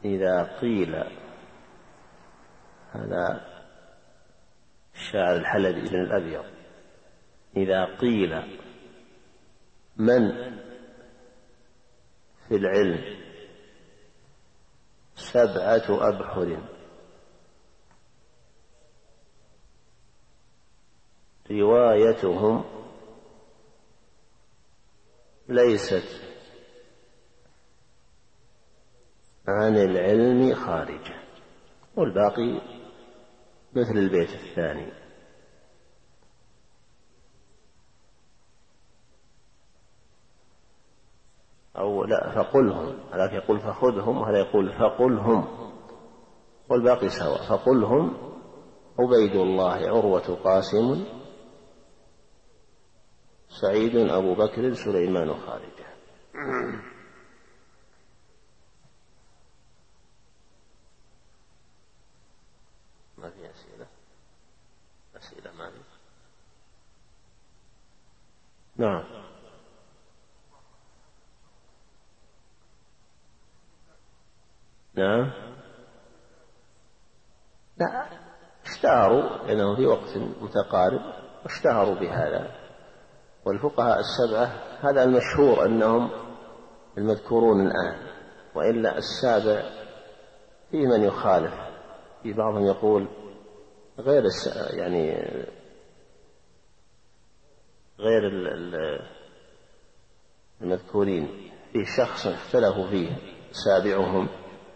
إذا قيل، هذا الشاعر الحلبي بن الأبيض، إذا قيل من في العلم 7 أبحر روايتهم ليست عن العلم خارجة، والباقي مثل البيت الثاني. أو لا، فقلهم، هذاك يقول فخذهم وهذا يقول فقلهم، والباقي سواء. فقلهم عبيد الله عروة قاسم سعيد أبو بكر سليمان خارجة. ما في أسئلة ما في. نعم. نعم. لا، اشتهروا لأنه في وقت متقارب واشتهروا بهذا، والفقهاء 7 هذا المشهور أنهم المذكورون الآن، وإلا 7 في من يخالف، في بعضهم يقول غير يعني غير المذكورين، في شخص اختلفوا فيه سابعهم.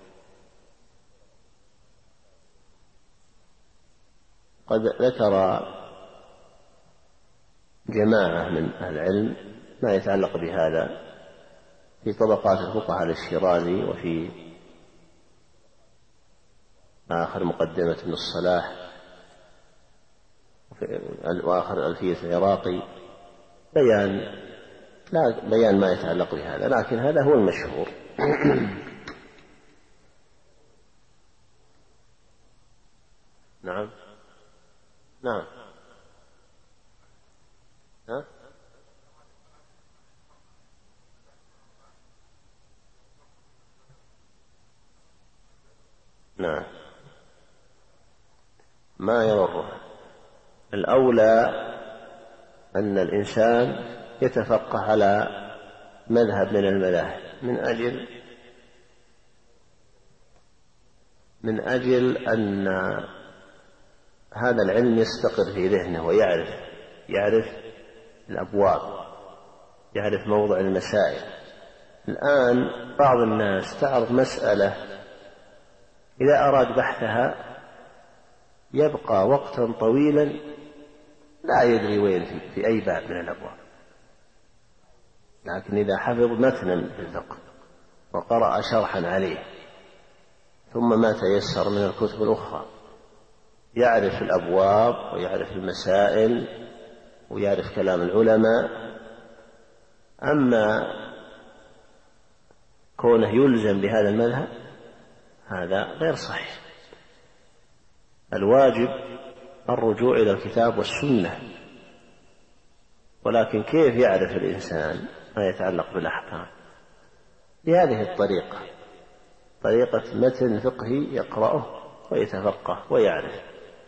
قد ذكر جماعة من أهل العلم ما يتعلق بهذا في طبقات الفقهاء للشيرازي، وفي آخر مقدمة ابن الصلاح، وآخر ألفية العراقي، بيان ما يتعلق بهذا، لكن هذا هو المشهور. نعم. نعم. ها؟ نعم. ما يضره. الأولى أن الإنسان يتفقه على مذهب من المذاهب من أجل أن هذا العلم يستقر في ذهنه، ويعرف الأبواب، يعرف موضع المسائل. الآن بعض الناس تعرض مسألة إذا أراد بحثها يبقى وقتا طويلا لا يدري وين في أي باب من الأبواب، لكن إذا حفظ متنا في الفقه وقرأ شرحا عليه ثم ما تيسر من الكتب الأخرى يعرف الأبواب ويعرف المسائل ويعرف كلام العلماء. أما كونه يلزم بهذا المذهب هذا غير صحيح. الواجب الرجوع إلى الكتاب والسنة، ولكن كيف يعرف الإنسان ما يتعلق بالأحكام؟ بهذه الطريقة، طريقة متن فقهي يقرأه ويتفقه ويعرف.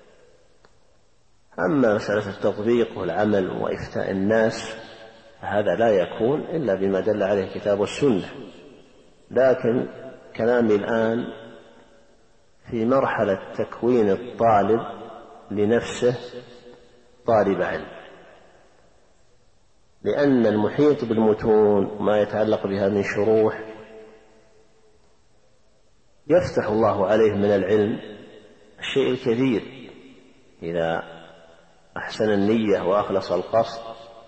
أما مسألة التطبيق والعمل وإفتاء الناس هذا لا يكون إلا بما دل عليه الكتاب والسنة. لكن كلامي الآن في مرحلة تكوين الطالب لنفسه طالب علم، لأن المحيط بالمتون وما يتعلق بها من شروح يفتح الله عليه من العلم الشيء الكثير إذا أحسن النية وأخلص القصد،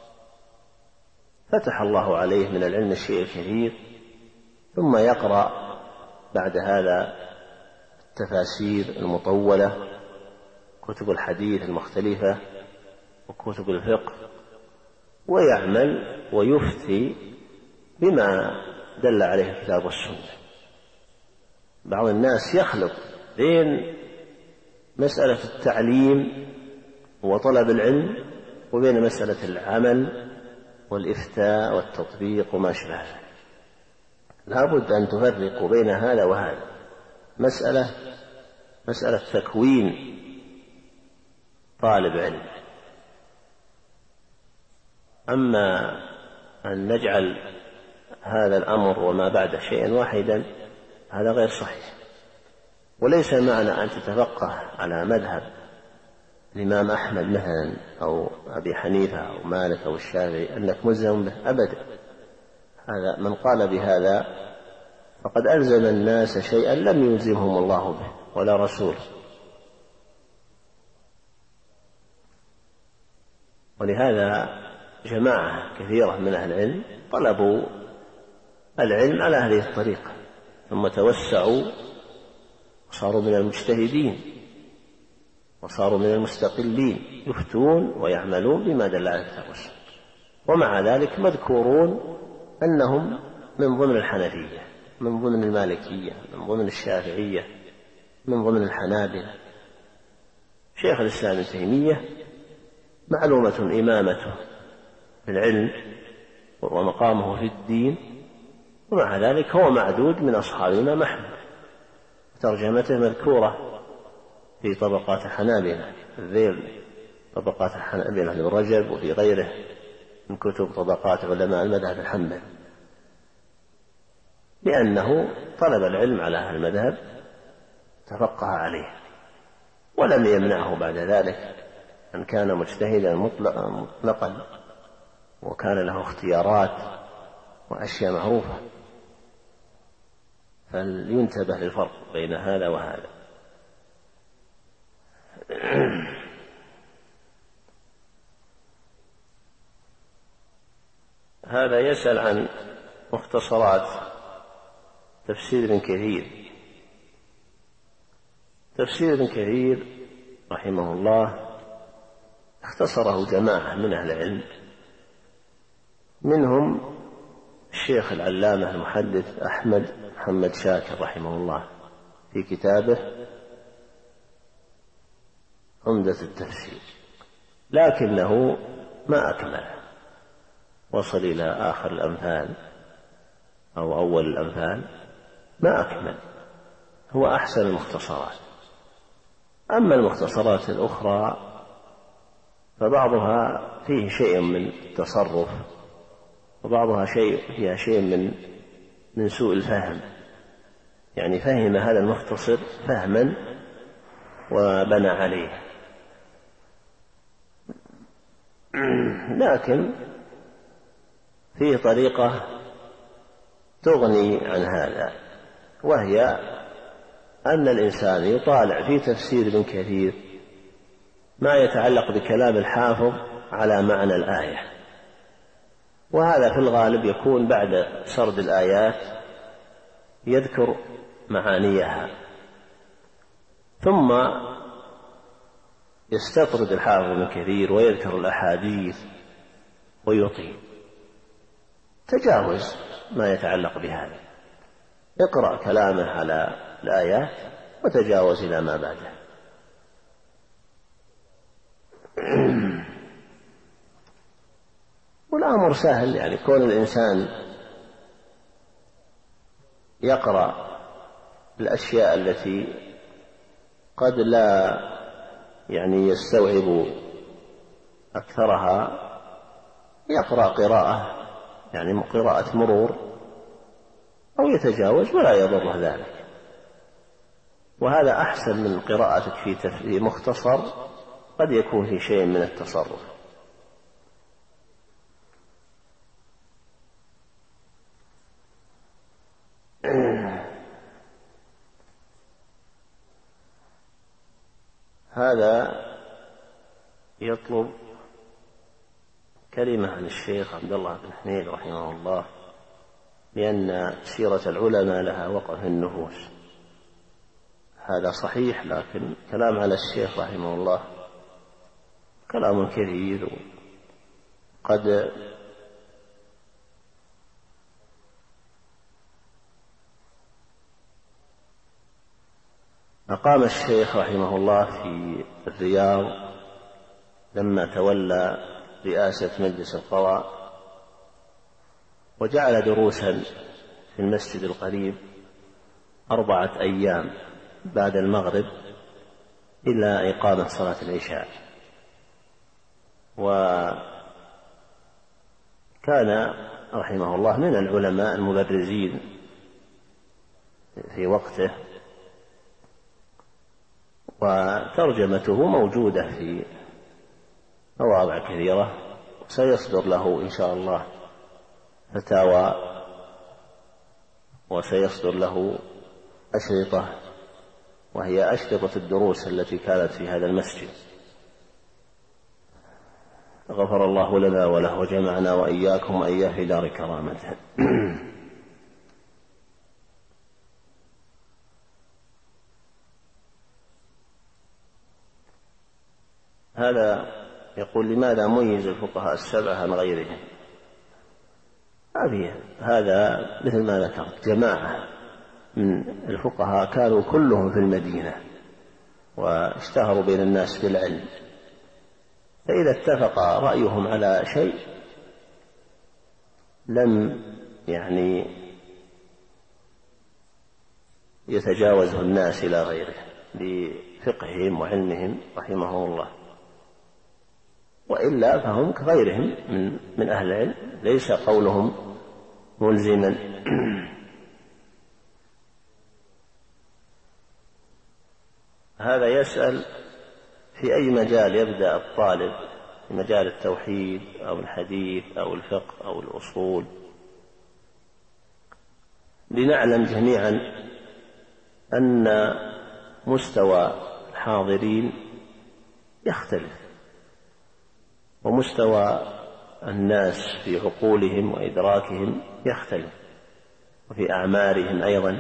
فتح الله عليه من العلم الشيء الكثير. ثم يقرأ بعد هذا التفاسير المطولة، كتب الحديث المختلفة وكتب الفقه، ويعمل ويفتي بما دل عليه الكتاب والسنة. بعض الناس يخلط بين مسألة التعليم وطلب العلم وبين مسألة العمل والإفتاء والتطبيق وما شابه ذلك. لا بد أن تفرق بين هذا وهذا. مسألة تكوين طالب علم. أما أن نجعل هذا الأمر وما بعد شيئا واحدا هذا غير صحيح. وليس معنى أن تتفقه على مذهب الإمام أحمد مثلا أو أبي حنيفة أو مالك أو الشافعي أنك ملزم به أبدا. هذا من قال بهذا فقد ألزم الناس شيئا لم يلزمهم الله به ولا رسوله. ولهذا جماعة كثيرة من أهل العلم طلبوا العلم على هذه الطريقة ثم توسعوا وصاروا من المجتهدين وصاروا من المستقلين يفتون ويعملون بما دل على الكتاب والسنة. ومع ذلك مذكورون أنهم من ضمن الحنفية، من ضمن المالكية، من ضمن الشافعية، من ضمن الحنابلة. شيخ الإسلام ابن تيمية معلومة إمامته في العلم ومقامه في الدين، ومع ذلك هو معدود من أصحاب الإمام أحمد. ترجمته مذكورة في طبقات الحنابلة الذيل، طبقات الحنابلة ابن رجب، وفي غيره من كتب طبقات علماء المذهب الحنبلي، لأنه طلب العلم على أهل المذهب تفقه عليه، ولم يمنعه بعد ذلك أن كان مجتهدا مطلقا وكان له اختيارات وأشياء معروفة. فلينتبه للفرق بين هذا وهذا. هذا يسأل عن مختصرات تفسير ابن كثير. تفسير ابن كثير رحمه الله اختصره جماعة من أهل العلم، منهم الشيخ العلامة المحدث أحمد محمد شاكر رحمه الله في كتابه عمدة التفسير، لكنه ما أكمله، وصل إلى آخر الأمثال أو أول الأمثال ما أكمل. هو أحسن المختصرات. أما المختصرات الأخرى فبعضها فيه شيء من التصرف، وبعضها فيها شيء من سوء الفهم، يعني فهم هذا المختصر فهما وبنى عليه، لكن فيه طريقة تغني عن هذا، وهي أن الإنسان يطالع في تفسير ابن كثير ما يتعلق بكلام الحافظ على معنى الآية، وهذا في الغالب يكون بعد سرد الآيات يذكر معانيها، ثم يستطرد الحافظ ابن كثير ويذكر الأحاديث ويطيل. تجاوز ما يتعلق بهذا، اقرأ كلامه على الآيات وتجاوز إلى ما بعده. والأمر سهل، يعني كون الإنسان يقرأ الأشياء التي قد لا يعني يستوعب أكثرها، يقرأ قراءة يعني قراءة مرور أو يتجاوز ولا يضر ذلك، وهذا أحسن من قراءتك في مختصر قد يكون في شيء من التصرف. هذا يطلب كلمة عن الشيخ عبد الله بن حميد رحمه الله، لأن سيرة العلماء لها وقع في النفوس. هذا صحيح، لكن كلام على الشيخ رحمه الله كلام كثير، قد أقام الشيخ رحمه الله في الرياض لما تولى رئاسة مجلس القضاء، وجعل دروسا في المسجد القريب 4 أيام بعد المغرب إلى إقامة صلاة العشاء. وكان رحمه الله من العلماء المبرزين في وقته، وترجمته موجودة في مواضع كثيرة، سيصدر له إن شاء الله فتاوى، وسيصدر له أشرطة، وهي أشرطة الدروس التي كانت في هذا المسجد. غفر الله لنا وله وجمعنا وإياكم وإياه في دار كرامته. هذا يقول: لماذا ميز الفقهاء السبعة عن غيرهم؟ هذا مثل ما ذكرت، جماعة من الفقهاء كانوا كلهم في المدينة واشتهروا بين الناس بالعلم، فإذا اتفق رأيهم على شيء لم يتجاوزه الناس إلى غيره لفقههم وعلمهم رحمه الله، وإلا فهم كغيرهم من أهل العلم، ليس قولهم ملزما. هذا يسأل: في أي مجال يبدأ الطالب؟ في مجال التوحيد أو الحديث أو الفقه أو الأصول؟ لنعلم جميعا أن مستوى الحاضرين يختلف، ومستوى الناس في عقولهم وإدراكهم يختلف، وفي أعمارهم أيضا،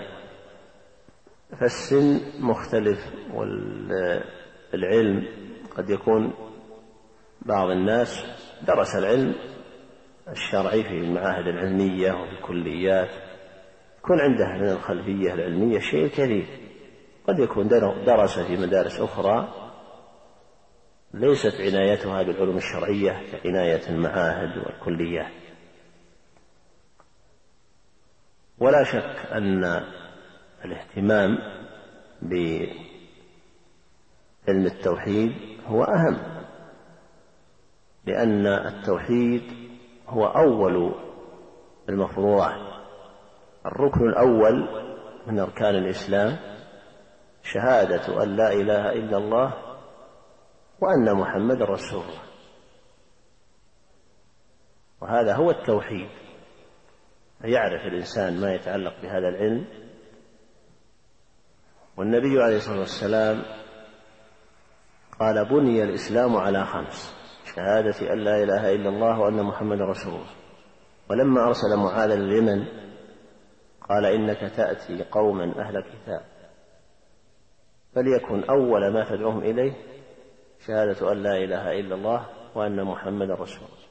فالسن مختلف، والعلم قد يكون بعض الناس درس العلم الشرعي في المعاهد العلمية وفي الكليات، يكون عنده من الخلفية العلمية شيء كثير، قد يكون درس في مدارس أخرى ليست عنايتها بالعلوم الشرعية كعناية المعاهد والكليات. ولا شك أن الاهتمام بعلم التوحيد هو أهم، لأن التوحيد هو أول المفروضات، الركن الأول من أركان الإسلام، شهادة أن لا إله إلا الله وأن محمد رسول الله، وهذا هو التوحيد. فيعرف الإنسان ما يتعلق بهذا العلم. والنبي عليه الصلاة والسلام قال: بني الإسلام على 5: شهادة أن لا إله إلا الله وأن محمد رسول الله. ولما أرسل معاذ لليمن قال: إنك تأتي قوما أهل كتاب، فليكن أول ما تدعوهم إليه شهادة أن لا إله إلا الله وأن محمد رسول الله،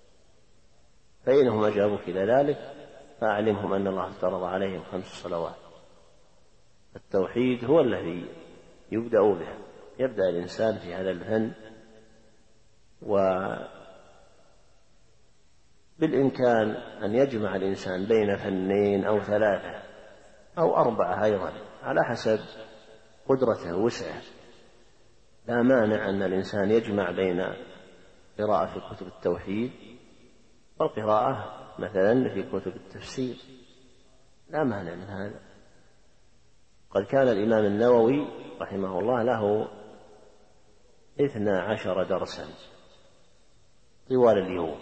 فإنهم أجابوك إلى ذلك فأعلمهم أن الله افترض عليهم 5 صلوات. التوحيد هو الذي يبدأ به، يبدأ الإنسان في هذا الفن، وبالإمكان أن يجمع الإنسان بين 2 أو 3 أو 4 أيضا على حسب قدرته ووسعه. لا مانع أن الإنسان يجمع بين قراءة في كتب التوحيد والقراءة مثلا في كتب التفسير، لا مانع من هذا. قد كان الإمام النووي رحمه الله له 12 درسا طوال اليوم،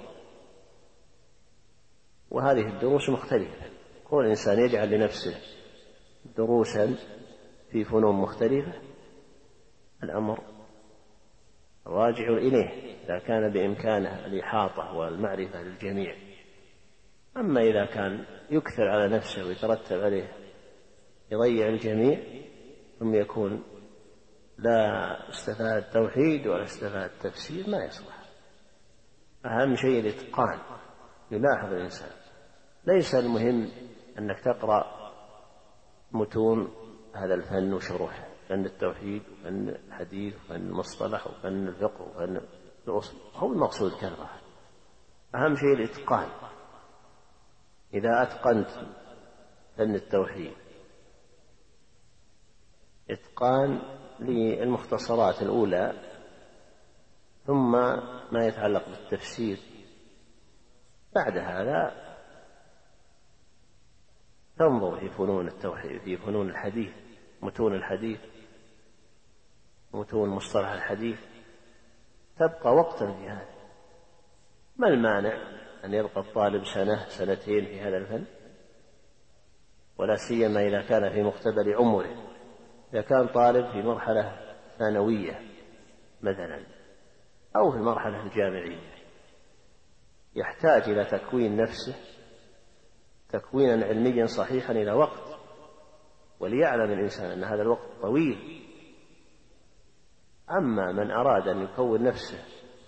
وهذه الدروس مختلفة، كل إنسان يجعل لنفسه دروسا في فنون مختلفة، الأمر راجع إليه إذا كان بإمكانه الإحاطة والمعرفة للجميع. أما إذا كان يكثر على نفسه ويترتب عليه يضيع الجميع، ثم يكون لا استفاد توحيد ولا استفاد تفسير، ما يصلح. أهم شيء الإتقان، يلاحظ الإنسان. ليس المهم أنك تقرأ متون هذا الفن وشروحه، فن التوحيد وفن الحديث وفن المصطلح وفن الفقه وفن الأصول، هو المقصود كثرة. أهم شيء الإتقان. إذا أتقنت فن التوحيد إتقان للمختصرات الأولى، ثم ما يتعلق بالتفسير. بعد هذا تنظر في فنون التوحيد، في فنون الحديث، متون الحديث، متون مصطلح الحديث، تبقى وقتا في هذا. ما المانع أن يبقى الطالب سنة سنتين في هذا الفن، ولا سيما إذا كان في مقتبل عمره. إذا كان طالب في مرحلة ثانوية مثلا أو في المرحلة الجامعية، يحتاج إلى تكوين نفسه تكوينا علميا صحيحا إلى وقت، وليعلم الإنسان أن هذا الوقت طويل. أما من أراد أن يكون نفسه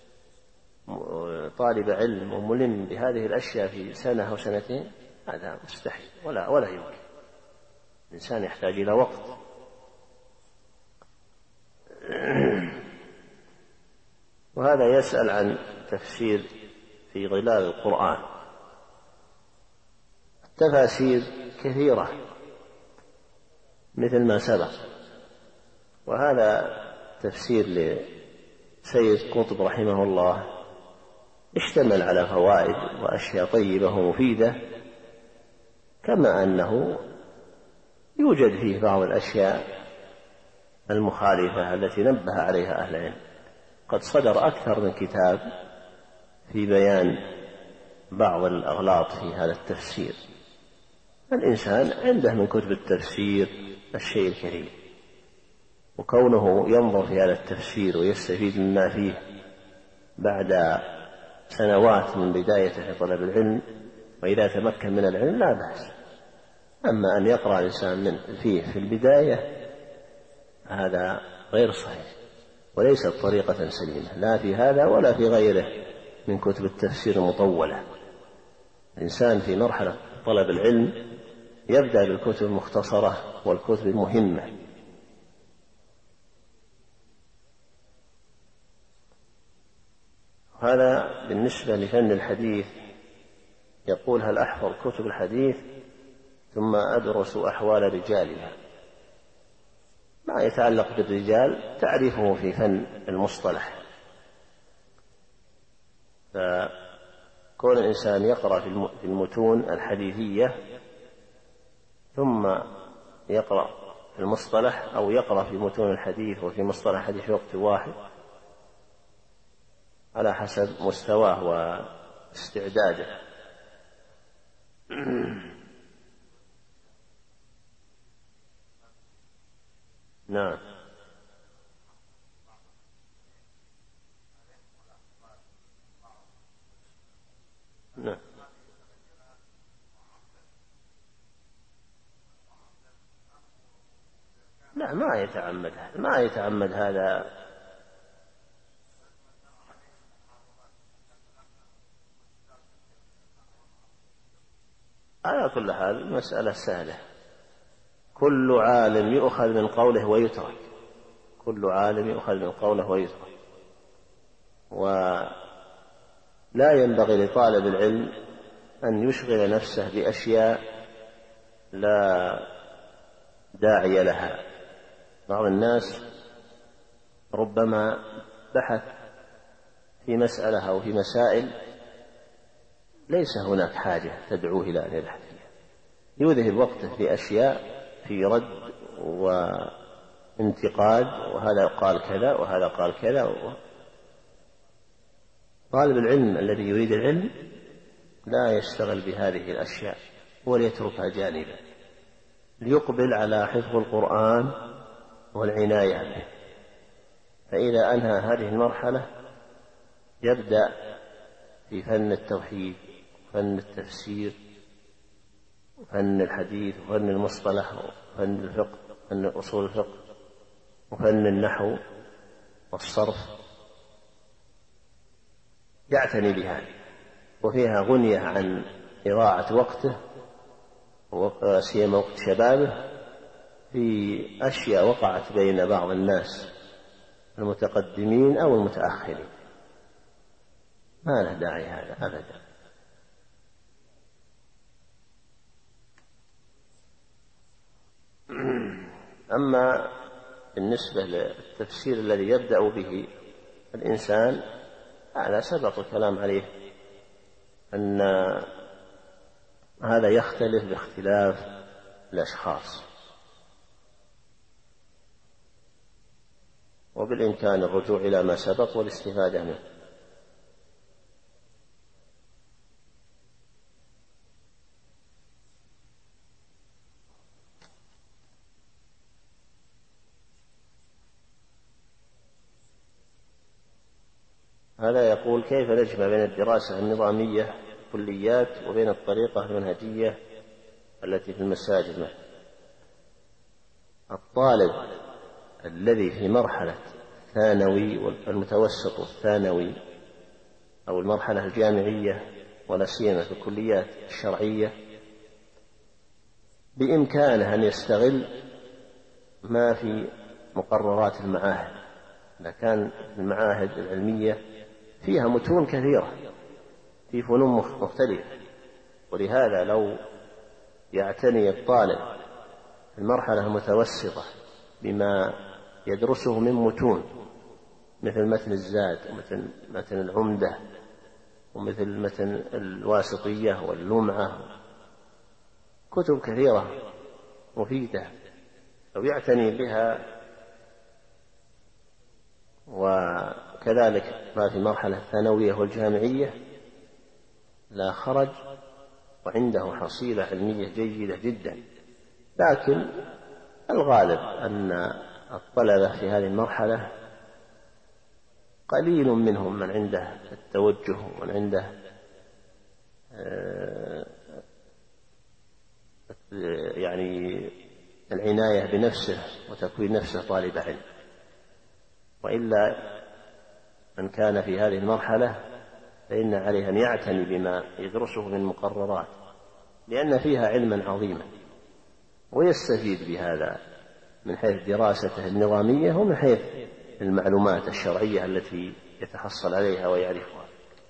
طالب علم وملم بهذه الأشياء في سنة أو سنتين، هذا مستحيل ولا يمكن. الإنسان يحتاج إلى وقت. وهذا يسأل عن تفسير في ظلال القرآن. التفاسير كثيرة مثل ما سبق، وهذا تفسير لسيد قطب رحمه الله اشتمل على فوائد وأشياء طيبة ومفيدة، كما أنه يوجد فيه بعض الأشياء المخالفة التي نبه عليها أهل العلم. قد صدر أكثر من كتاب في بيان بعض الأغلاط في هذا التفسير. الإنسان عنده من كتب التفسير الشيء الكثير، وكونه ينظر في هذا التفسير ويستفيد مما فيه بعد سنوات من بدايته في طلب العلم، وإذا تمكن من العلم لا بأس. أما أن يقرأ الإنسان فيه في البداية هذا غير صحيح، وليست طريقة سليمة لا في هذا ولا في غيره من كتب التفسير المطولة. الإنسان في مرحلة طلب العلم يبدأ بالكتب المختصرة والكتب المهمة. هذا بالنسبة لفن الحديث. يقول: هل أحفظ كتب الحديث ثم أدرس أحوال رجالها؟ ما يتعلق بالرجال تعرفه في فن المصطلح. فكون الإنسان يقرأ في المتون الحديثية ثم يقرأ في المصطلح، أو يقرأ في متون الحديث وفي مصطلح الحديث في وقت واحد على حسب مستواه واستعداده. نعم. نعم. لا، ما يتعمد هذا. على كل حال مسألة سهلة. كل عالم يؤخذ من قوله ويترك، كل عالم يؤخذ من قوله ويترك. ولا ينبغي لطالب العلم أن يشغل نفسه بأشياء لا داعي لها. بعض الناس ربما بحث في مسألة أو في مسائل ليس هناك حاجة تدعوه إلى أن يبحث فيها، يذهب وقته في أشياء في رد وانتقاد، وهذا قال كذا وهذا قال كذا. طالب العلم الذي يريد العلم لا يشتغل بهذه الأشياء وليتركها جانبا، ليقبل على حفظ القرآن والعناية به. فإذا أنهى هذه المرحلة يبدأ في فن التوحيد، فن التفسير، وفن الحديث، وفن المصطلح، وفن الفقه، فن أصول الفقه، وفن النحو والصرف. يعتني بها، وفيها غنية عن إضاعة وقته وسيما وقت شبابه في أشياء وقعت بين بعض الناس المتقدمين أو المتأخرين. ما له داعي هذا أبدا. أما بالنسبة للتفسير الذي يبدأ به الإنسان هذا سبق الكلام عليه، أن هذا يختلف باختلاف الأشخاص، وبالإمكان الرجوع إلى ما سبق والاستفادة منه. هذا يقول: كيف نجمع بين الدراسة النظامية في الكليات وبين الطريقة المنهجية التي في المساجد مثلا؟ الطالب الذي في مرحلة ثانوي والمتوسط والثانوي أو المرحلة الجامعية ولا سيما في الكليات الشرعية بإمكانه أن يستغل ما في مقررات المعاهد. إذا كان المعاهد العلمية فيها متون كثيرة في فنون مختلفة، ولهذا لو يعتني الطالب في المرحلة المتوسطة بما يدرسه من متون مثل متن الزاد ومثل متن العمدة ومثل متن الواسطية واللمعة، كتب كثيرة مفيدة، لو يعتني بها، وكذلك ما في المرحلة الثانوية والجامعية، لا خرج وعنده حصيلة علمية جيدة جدا. لكن الغالب أن الطلبة في هذه المرحلة قليل منهم من عنده التوجه ومن عنده يعني العناية بنفسه وتكوين نفسه طالب علم. وإلا من كان في هذه المرحلة فإن عليه أن يعتني بما يدرسه من مقررات، لأن فيها علما عظيما، ويستفيد بهذا من حيث دراسته النظامية ومن حيث المعلومات الشرعية التي يتحصل عليها ويعرفها.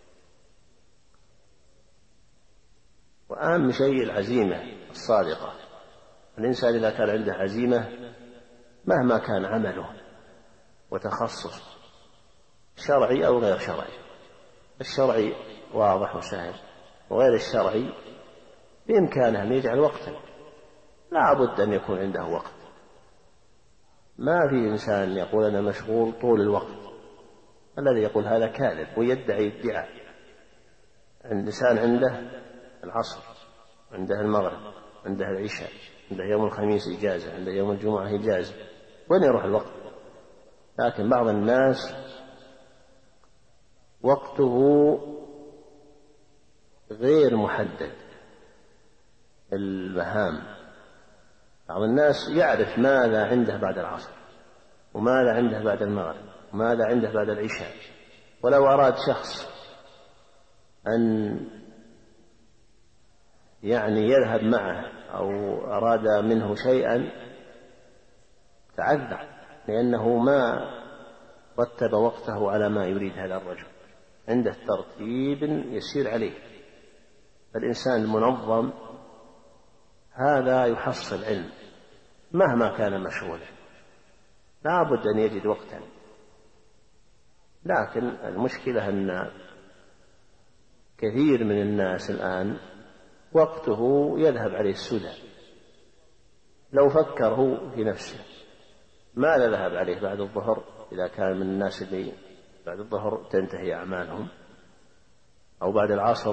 وأهم شيء العزيمة الصادقة. الإنسان إذا كان عنده عزيمة مهما كان عمله وتخصص شرعي أو غير شرعي، الشرعي واضح وسهل، وغير الشرعي بإمكانه أن يجعل وقتا، لا بد أن يكون عنده وقت. ما في إنسان يقول أنا مشغول طول الوقت، الذي يقول هذا كاذب ويدعي ادعاء. الإنسان عنده العصر، عنده المغرب، عنده العشاء، عنده يوم الخميس إجازة، عنده يوم الجمعة إجازة، وين يروح الوقت؟ لكن بعض الناس وقته غير محدد المهام. بعض الناس يعرف ماذا عنده بعد العصر وماذا عنده بعد المغرب وماذا عنده بعد العشاء، ولو أراد شخص أن يعني يذهب معه أو أراد منه شيئا تعذر، لأنه ما رتب وقته على ما يريد هذا الرجل، عنده ترتيب يسير عليه. فالإنسان المنظم هذا يحصل علم مهما كان مشغولا، لا بد أن يجد وقتا. لكن المشكلة أن كثير من الناس الآن وقته يذهب عليه السدى. لو فكر هو في نفسه ماذا ذهب عليه بعد الظهر، إذا كان من الناس اللي بعد الظهر تنتهي أعمالهم، أو بعد العصر،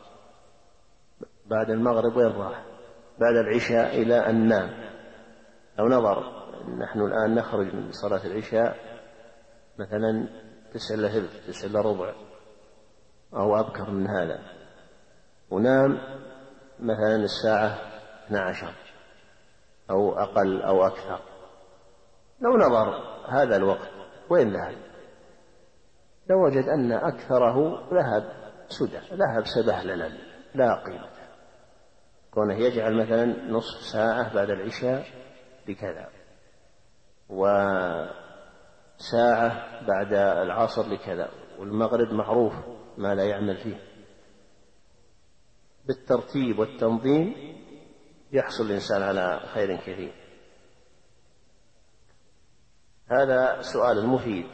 بعد المغرب وين راح، بعد العشاء إلى أن نام. لو نظر نحن الآن نخرج من صلاة العشاء مثلا 9:15 9:15 أو أبكر من هذا، ونام مثلا الساعة 12 أو أقل أو أكثر، لو نظر هذا الوقت وين ذهب، لو وجد أن أكثره ذهب سدى، ذهب سبهللا لا قيمة. كونه يجعل مثلا نصف ساعة بعد العشاء لكذا، وساعة بعد العصر لكذا، والمغرب معروف ما لا يعمل فيه. بالترتيب والتنظيم يحصل الإنسان على خير كثير. هذا سؤال مفيد.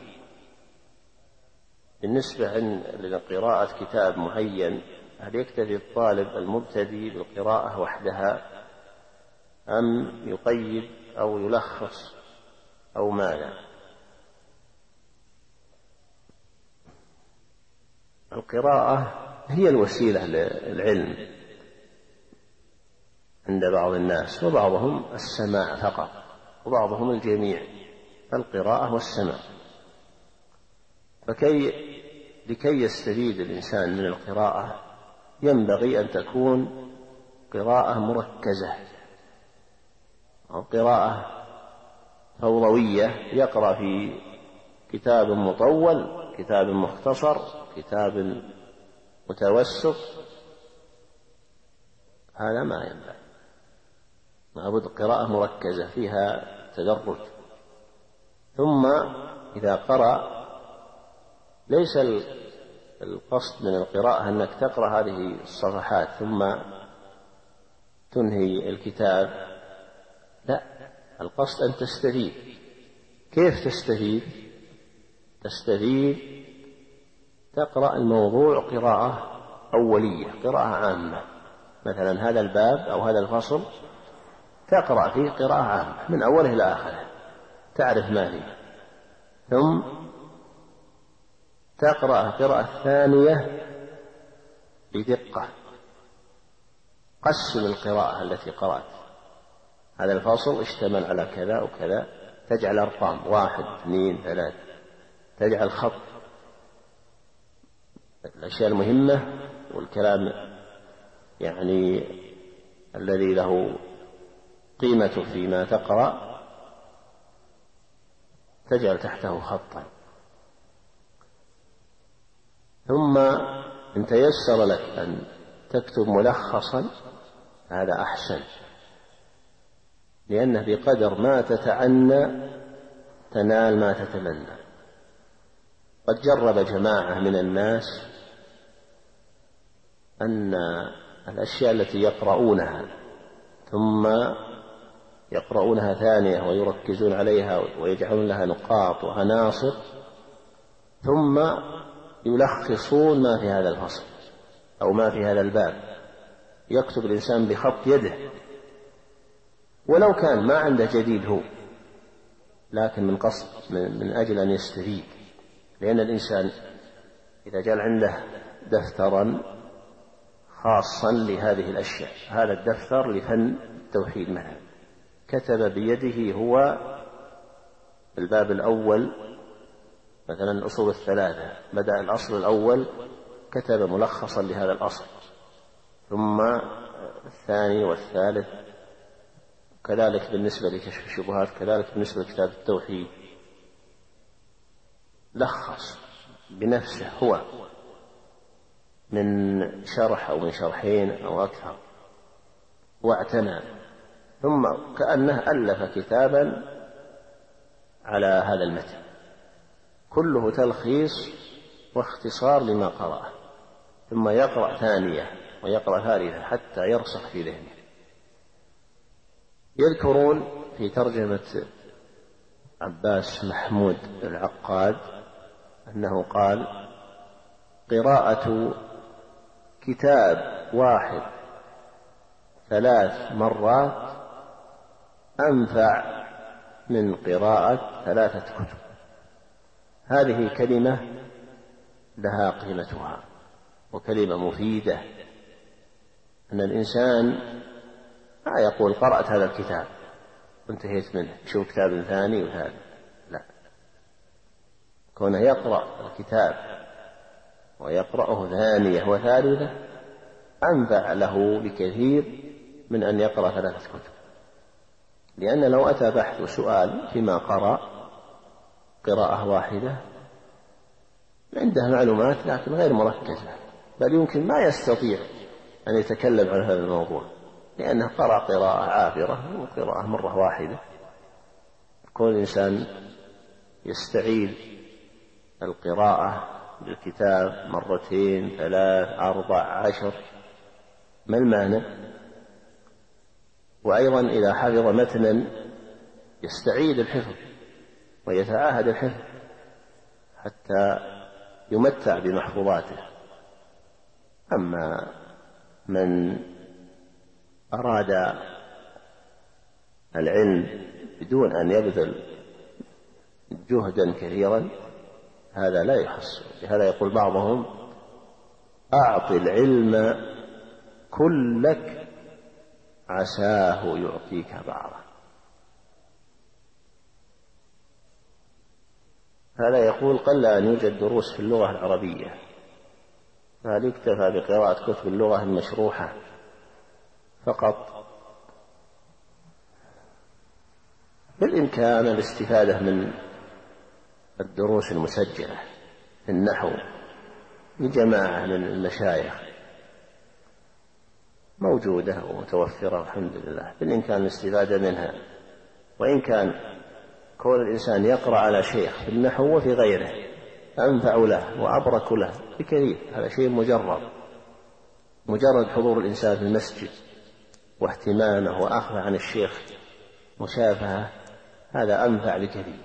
بالنسبة لقراءة كتاب معين، هل يكتفي الطالب المبتدئ بالقراءة وحدها أم يقيد أو يلخص أو ماذا؟ القراءة هي الوسيلة للعلم عند بعض الناس، وبعضهم السماع فقط وبعضهم الجميع، القراءة والسماع. لكي يستفيد الإنسان من القراءة ينبغي أن تكون قراءة مركزة أو قراءة فوضوية، يقرأ في كتاب مطول، كتاب مختصر، كتاب متوسط، هذا ما ينبغي. لابد قراءة مركزة فيها تدرج. ثم إذا قرأ ليس القصد من القراءة أنك تقرأ هذه الصفحات ثم تنهي الكتاب، لا، القصد أن تستفيد. كيف تستفيد؟ تقرأ الموضوع قراءة أولية، قراءة عامة. مثلا هذا الباب أو هذا الفصل تقرأ فيه قراءة عامة من أوله إلى آخره، تعرف ما فيه، ثم تقرأ قراءة ثانية بدقة. قسم القراءة التي قرأت، هذا الفصل اشتمل على كذا وكذا، تجعل أرقام 1 2 3، تجعل خط الأشياء المهمة والكلام يعني الذي له قيمة فيما تقرأ تجعل تحته خطا. ثم إن تيسر لك أن تكتب ملخصا هذا أحسن، لأنه بقدر ما تتعنى تنال ما تتمنى. قد جرب جماعة من الناس أن الأشياء التي يقرؤونها ثم يقرؤونها ثانية ويركزون عليها ويجعلون لها نقاط وعناصر، ثم يلخصون ما في هذا الفصل أو ما في هذا الباب. يكتب الإنسان بخط يده ولو كان ما عنده جديد هو، لكن من قصد من أجل أن يستفيد. لأن الإنسان إذا جعل عنده دفترا خاصا لهذه الأشياء، هذا الدفتر لفن التوحيد مثلا، كتب بيده هو الباب الأول مثلا الأصول 3، بدأ الأصل الأول كتب ملخصا لهذا الأصل، ثم الثاني والثالث، كذلك بالنسبة لكشف الشبهات، كذلك بالنسبة لكتاب التوحيد، لخص بنفسه هو من شرح أو من شرحين أو أكثر واعتنى، ثم كأنه ألف كتابا على هذا المتن كله تلخيص واختصار لما قرأه، ثم يقرأ ثانية ويقرأ ثالثة حتى يرسخ في ذهنه. يذكرون في ترجمة عباس محمود العقاد أنه قال: قراءة كتاب واحد 3 مرات أنفع من قراءة 3 كتب. هذه كلمة لها قيمتها وكلمة مفيدة، أن الإنسان ما يقول قرأت هذا الكتاب وانتهيت منه شوف كتاب ثاني وثالث، لا، كونه يقرأ الكتاب ويقرأه ثانية وثالثة أنفع له بكثير من أن يقرأ 3 كتب. لأن لو أتى بحث وسؤال فيما قرأ قراءة واحدة عنده معلومات لكن غير مركزة، بل يمكن ما يستطيع أن يتكلم عن هذا الموضوع، لأنه قرأ قراءة عابرة وقراءة مرة واحدة. كل إنسان يستعيد القراءة بالكتاب 2 3 4 10، ما المانع؟ وأيضا إذا حفظ متنا يستعيد الحفظ ويتعاهد الحفظ حتى يمتع بمحفوظاته. أما من أراد العلم بدون أن يبذل جهدا كثيرا هذا لا يحصل. لهذا يقول بعضهم: أعط العلم كلك عساه يعطيك بعضه. هذا يقول: قل أن يوجد دروس في اللغة العربية، فهل يكتفى بقراءة كتب اللغة المشروحة فقط؟ بالإمكان الاستفادة من الدروس المسجلة في النحو لجماعة من المشايخ موجودة ومتوفرة والحمد لله، بالإمكان الاستفادة منها. وإن كان كون الإنسان يقرأ على شيخ في النحو وفي غيره أنفع له وأبرك له بكثير، هذا شيء مجرد حضور الإنسان في المسجد واهتمامه وأخذه عن الشيخ مشافهة، هذا أنفع بكثير.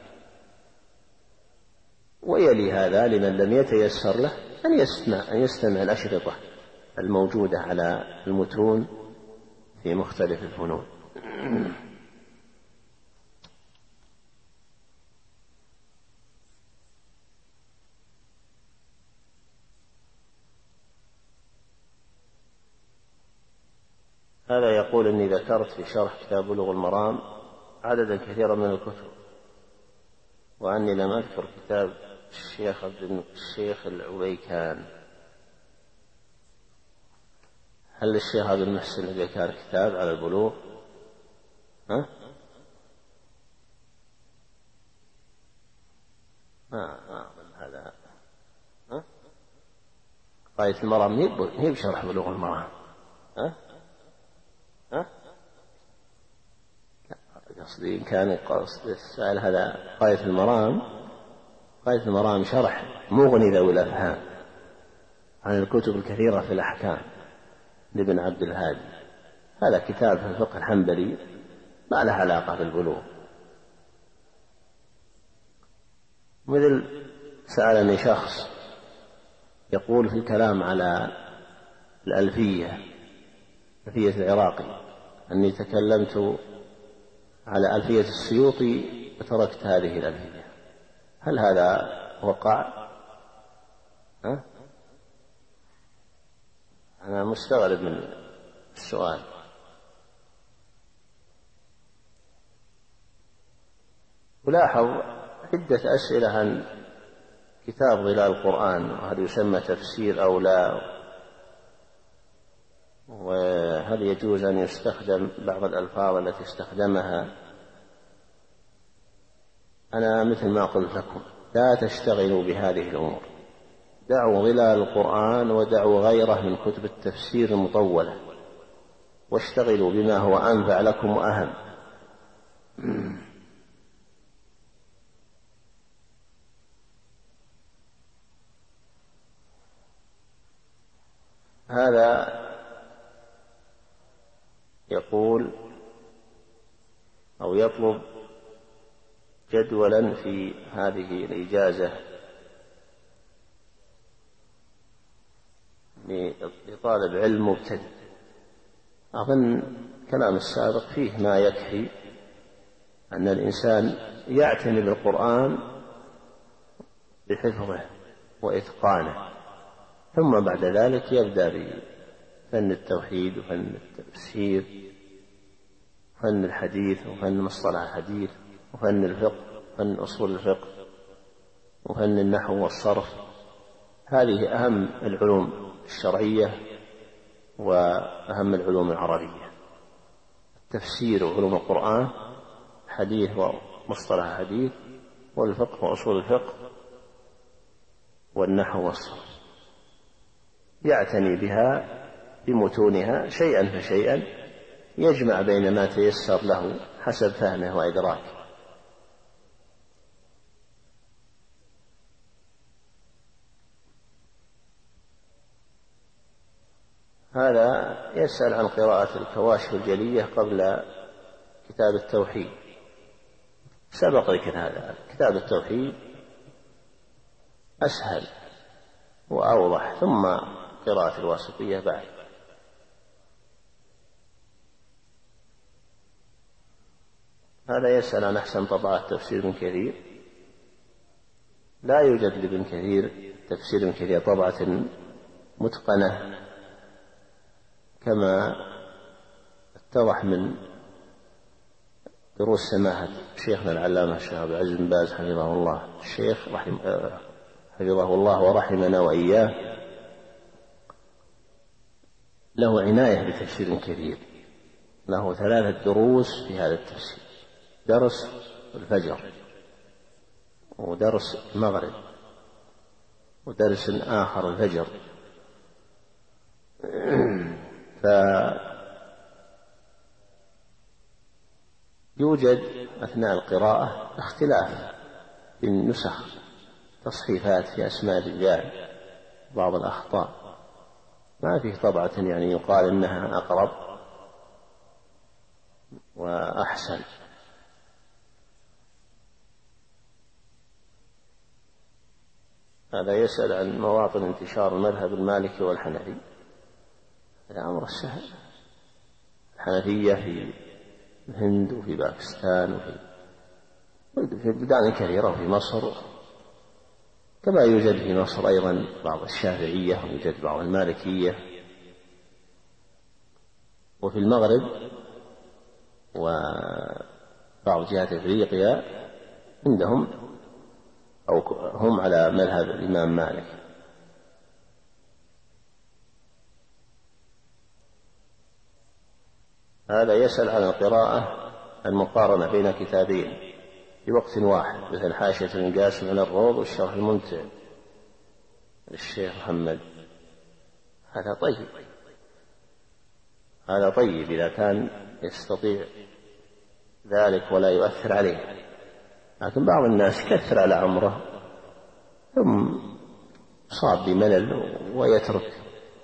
ويلي هذا لمن لم يتيسر له أن يستمع الأشرطة الموجودة على المتون في مختلف الفنون. هذا يقول: إني ذكرت في شرح كتاب بلوغ المرام عددا كثيرا من الكتب، وأني لم أذكر كتاب الشيخ العويكان. هل الشيخ عبد المحسن العويكان كتاب على البلوغ؟ هذا غاية المرام هي بشرح بلوغ المرام. قصدي كان قصد السائل هذا غاية المرام. غاية المرام شرح مغني ذوي الأفهام عن الكتب الكثيرة في الأحكام لابن عبد الهادي. هذا كتاب في الفقه الحنبلي ما له علاقة بالبلوغ. مثل سألني شخص يقول في الكلام على الألفية العراقي أني تكلمت على ألفية السيوطي وتركت هذه الألفية، هل هذا وقع؟ أنا مستغرب من السؤال. ألاحظ عدة أسئلة عن كتاب ظلال القرآن، وهل يسمى تفسير أو لا، وهل يجوز أن يستخدم بعض الألفاظ التي استخدمها. أنا مثل ما قلت لكم لا تشتغلوا بهذه الأمور، دعوا ظلال القرآن ودعوا غيره من كتب التفسير المطولة، واشتغلوا بما هو أنفع لكم وأهم. هذا يقول أو يطلب جدولا في هذه الإجازة لطالب علم مبتدئ. أظن كلام السابق فيه ما يكفي أن الإنسان يعتني بالقرآن بحفظه وإتقانه، ثم بعد ذلك يبدأ بفن التوحيد وفن التفسير وفن الحديث وفن مصطلح الحديث وفن الفقه وفن أصول الفقه وفن النحو والصرف. هذه أهم العلوم الشرعية وأهم العلوم العربية: التفسير وعلوم القرآن، حديث ومصطلح الحديث، والفقه وأصول الفقه، والنحو والصرف. يعتني بها بمتونها شيئا فشيئا، يجمع بين ما تيسر له حسب فهمه وإدراكه. هذا يسأل عن قراءة الكواشف الجلية قبل كتاب التوحيد. سبق ذكر هذا. كتاب التوحيد أسهل وأوضح، ثم قراءة الواسطية بعد. هذا يسأل عن أحسن طبعات تفسير ابن كثير. لا يوجد لابن كثير تفسير ابن كثير طبعة متقنة كما اتضح من دروس سماحة شيخنا العلامة الشيخ عبد العزيز بن باز حفظه الله. الشيخ حفظه الله ورحمنا وإياه له عناية بتفسير كثير، له 3 دروس في هذا التفسير: درس الفجر، ودرس المغرب، ودرس آخر الفجر. فيوجد أثناء القراءة اختلاف في النسخ، تصحيفات في أسماء الرجال، بعض الأخطاء. ما فيه طبعة يعني يقال إنها أقرب وأحسن. هذا يسأل عن مواطن انتشار المذهب المالكي والحنفي. هذا أمر السهل. الحنفية في الهند وفي باكستان وفي بلدان كثيرة، وفي مصر، كما يوجد في مصر أيضا بعض الشافعية، ويوجد بعض المالكية. وفي المغرب وبعض جهات أفريقيا عندهم أو هم على مذهب الإمام مالك. هذا يسأل عن القراءة المقارنة بين كتابين في وقت واحد، مثل حاشية القاسم من الروض والشرح الممتع للشيخ محمد. هذا طيب إذا كان يستطيع ذلك ولا يؤثر عليه. لكن بعض الناس يكثر على عمره ثم صاب بملل ويترك.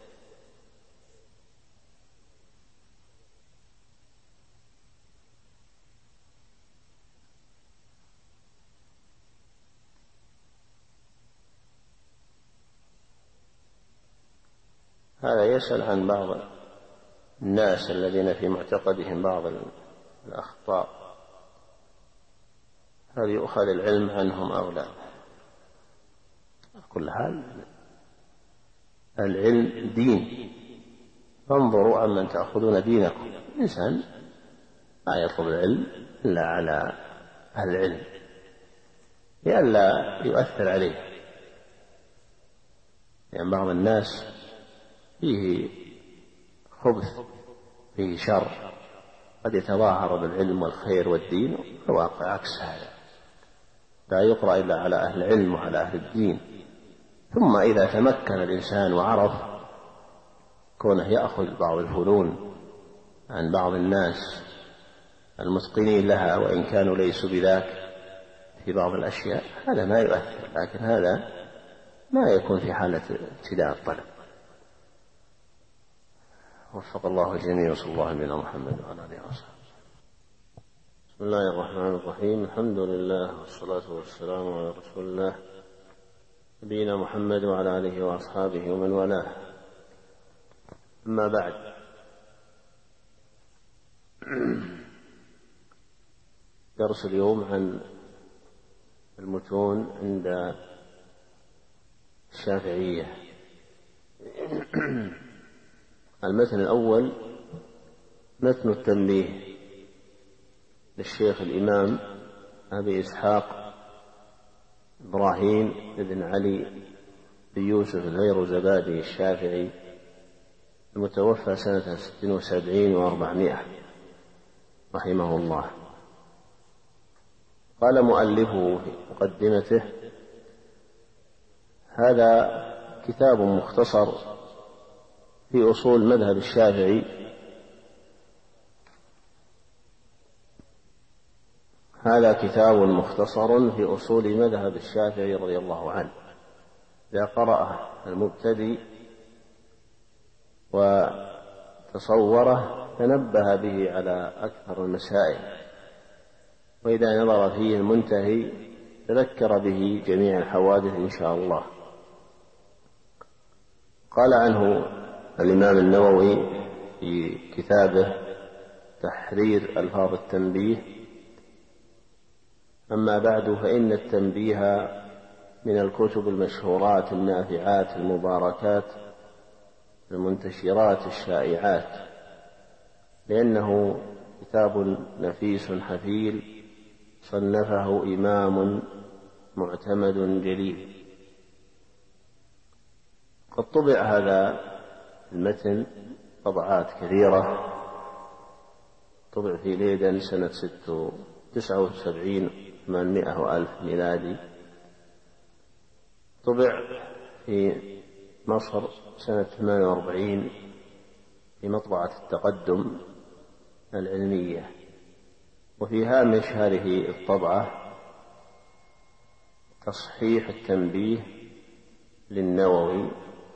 هذا يسأل عن بعض الناس الذين في معتقدهم بعض الأخطاء، هل يؤخذ العلم عنهم أو لا؟ كل حال العلم دين، فانظروا عمن تأخذون دينكم. الإنسان لا يطلب العلم إلا على أهل العلم لئلا يؤثر عليه، لأن بعض الناس فيه خبث، فيه شر، قد يتظاهر بالعلم والخير والدين، والواقع عكس هذا. لا يقرأ إلا على أهل العلم وعلى أهل الدين. ثم إذا تمكن الإنسان وعرف كونه يأخذ بعض الفنون عن بعض الناس المتقنين لها وإن كانوا ليسوا بذاك في بعض الأشياء، هذا ما يؤثر. لكن هذا ما يكون في حالة ابتداء الطلب. وفق الله الجميع، وصلى الله على محمد وعلى آله وصحبه. بسم الله الرحمن الرحيم. الحمد لله والصلاة والسلام على رسول الله نبينا محمد وعلى آله وأصحابه ومن والاه. أما بعد، درس اليوم عن المتون عند الشافعية. المتن الأول متن التنبيه للشيخ الإمام أبي إسحاق إبراهيم بن علي بن يوسف الفيروزبادي الشافعي، المتوفى سنة 76 و400 رحمه الله. قال مؤلفه في مقدمته: هذا كتاب مختصر في أصول مذهب الشافعي. هذا كتاب مختصر في أصول مذهب الشافعي رضي الله عنه. إذا قرأه المبتدئ وتصوره تنبه به على أكثر المسائل وإذا نظر فيه المنتهي تذكر به جميع الحوادث إن شاء الله. قال عنه الإمام النووي في كتابه تحرير ألفاظ التنبيه: أما بعد، فإن التنبيه من الكتب المشهورات النافعات المباركات المنتشرات الشائعات، لأنه كتاب نفيس حفيل صنفه إمام معتمد جليل. قد طبع هذا المتن طبعات كثيرة، طبع في ليدن سنة 79 800 وألف ميلادي، طبع في مصر سنة 48 في مطبعة التقدم العلمية. وفي هامش هذه الطبعة تصحيح التنبيه للنووي،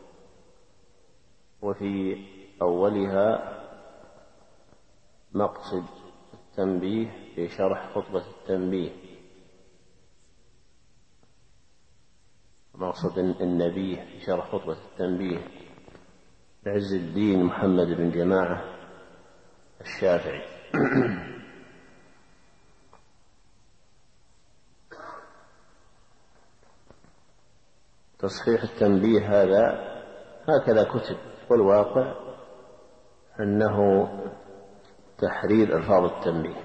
وفي أولها مقصد التنبيه في شرح خطبة التنبيه، مقصد النبيه في شرح خطبة التنبيه لعز الدين محمد بن جماعة الشافعي. تصحيح التنبيه هكذا كتب، والواقع أنه تحرير ألفاظ التنبيه.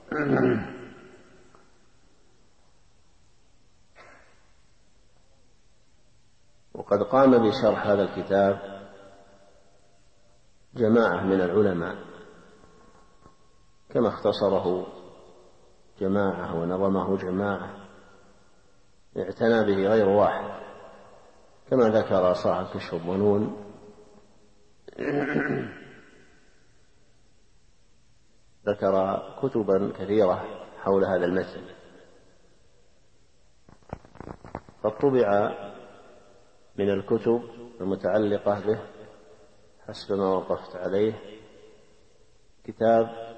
وقد قام بشرح هذا الكتاب جماعة من العلماء، كما اختصره جماعة ونظمه جماعة، اعتنى به غير واحد، كما ذكر صاحب كشف الظنون ذكر كتبا كثيرة حول هذا المتن. قد طبع من الكتب المتعلقة به حسب ما وقفت عليه كتاب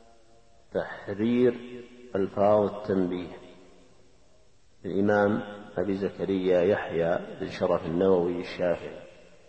تحرير ألفاظ التنبيه للإمام أبي زكريا يحيى بن شرف النووي الشافعي.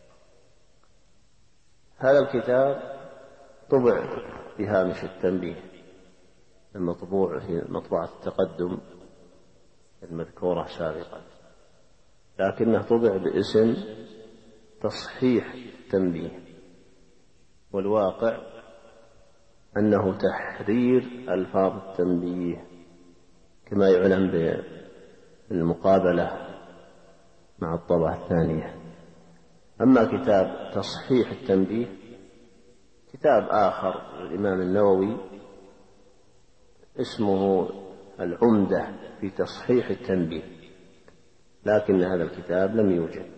هذا الكتاب طبع في هامش التنبيه المطبوع في مطبعة التقدم المذكورة سابقا، لكنه طبع باسم تصحيح التنبيه، والواقع أنه تحرير ألفاظ التنبيه كما يعلم بالمقابلة مع الطبعة الثانية. أما كتاب تصحيح التنبيه كتاب آخر للإمام النووي اسمه العمدة في تصحيح التنبيه، لكن هذا الكتاب لم يوجد.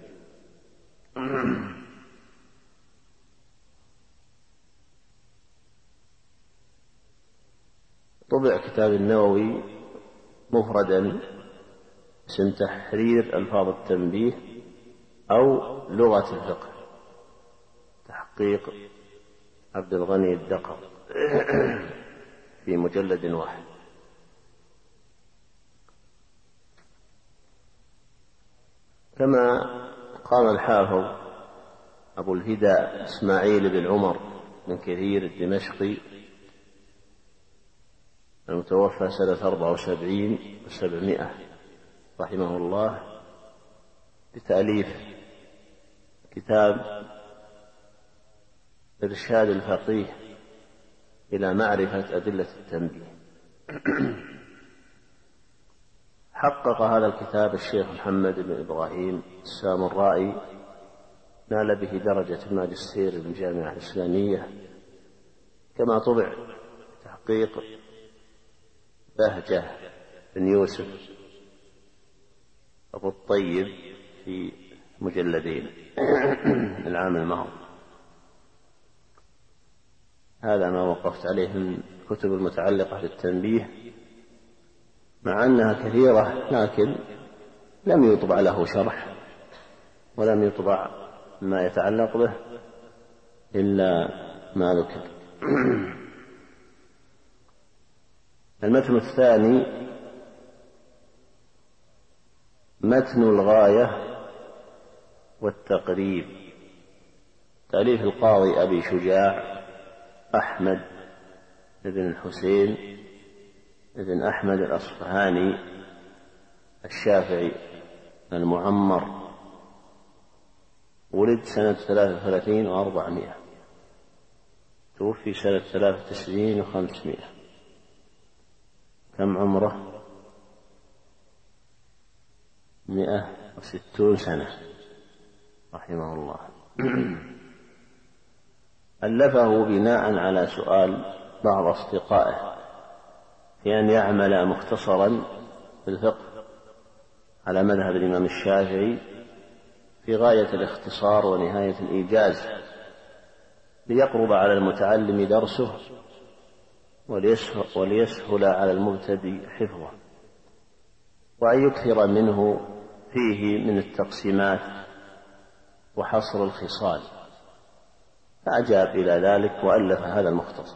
طبع كتاب النووي مفردا اسم تحرير ألفاظ التنبيه أو لغة الفقه، تحقيق عبد الغني الدقق في مجلد واحد. كما قام الحافظ أبو الفداء إسماعيل بن عمر بن كثير الدمشقي المتوفى سنة 74 و700 رحمه الله بتأليف كتاب إرشاد الفقيه إلى معرفة أدلة التنبيه. حقق هذا الكتاب الشيخ محمد بن إبراهيم السامرائي، نال به درجة الماجستير بالجامعة الإسلامية، كما طبع تحقيق بهجة بن يوسف أبو الطيب في مجلدين العام الماضي. هذا ما وقفت عليه من الكتب المتعلقة بالتنبيه، مع أنها كثيرة لكن لم يطبع له شرح ولم يطبع ما يتعلق به إلا ما ذكر. المتن الثاني متن الغاية والتقريب، تأليف القاضي أبي شجاع أحمد بن الحسين بن أحمد الأصفهاني الشافعي المعمر، ولد سنة 33 و400، توفي سنة 93 و500. كم عمره؟ 160 سنة رحمه الله. ألفه بناء على سؤال بعض أصدقائه في أن يعمل مختصرا في الفقه على مذهب الإمام الشافعي في غاية الاختصار ونهاية الإيجاز، ليقرب على المتعلم درسه وليسهل على المبتدئ حفظه، وأن يكثر منه فيه من التقسيمات وحصر الخصال، فأجاب إلى ذلك وألف هذا المختصر.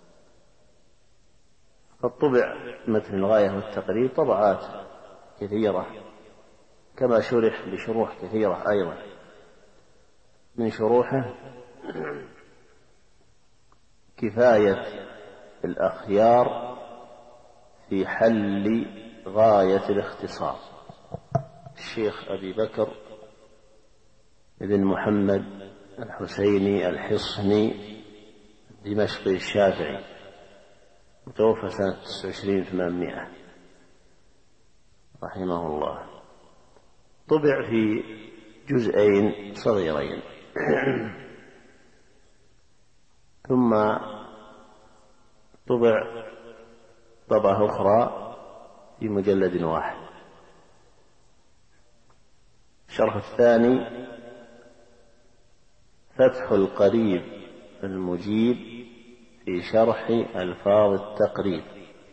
قد طبع متن الغاية والتقريب طبعات كثيرة، كما شرح بشروح كثيرة أيضا. من شروحه كفاية الأخيار في حل غاية الاختصار، الشيخ أبي بكر بن محمد الحسيني الحصني دمشقي الشافعي، متوفى سنة 29 800 رحمه الله. طبع في جزئين صغيرين ثم طبع طبعة أخرى في مجلد واحد. الشرح الثاني فتح القريب المجيب في شرح ألفاظ التقريب.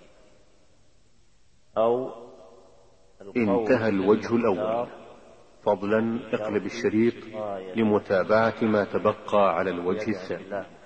أو انتهى الوجه الأول. فضلا اقلب الشريط لمتابعة ما تبقى على الوجه الثاني.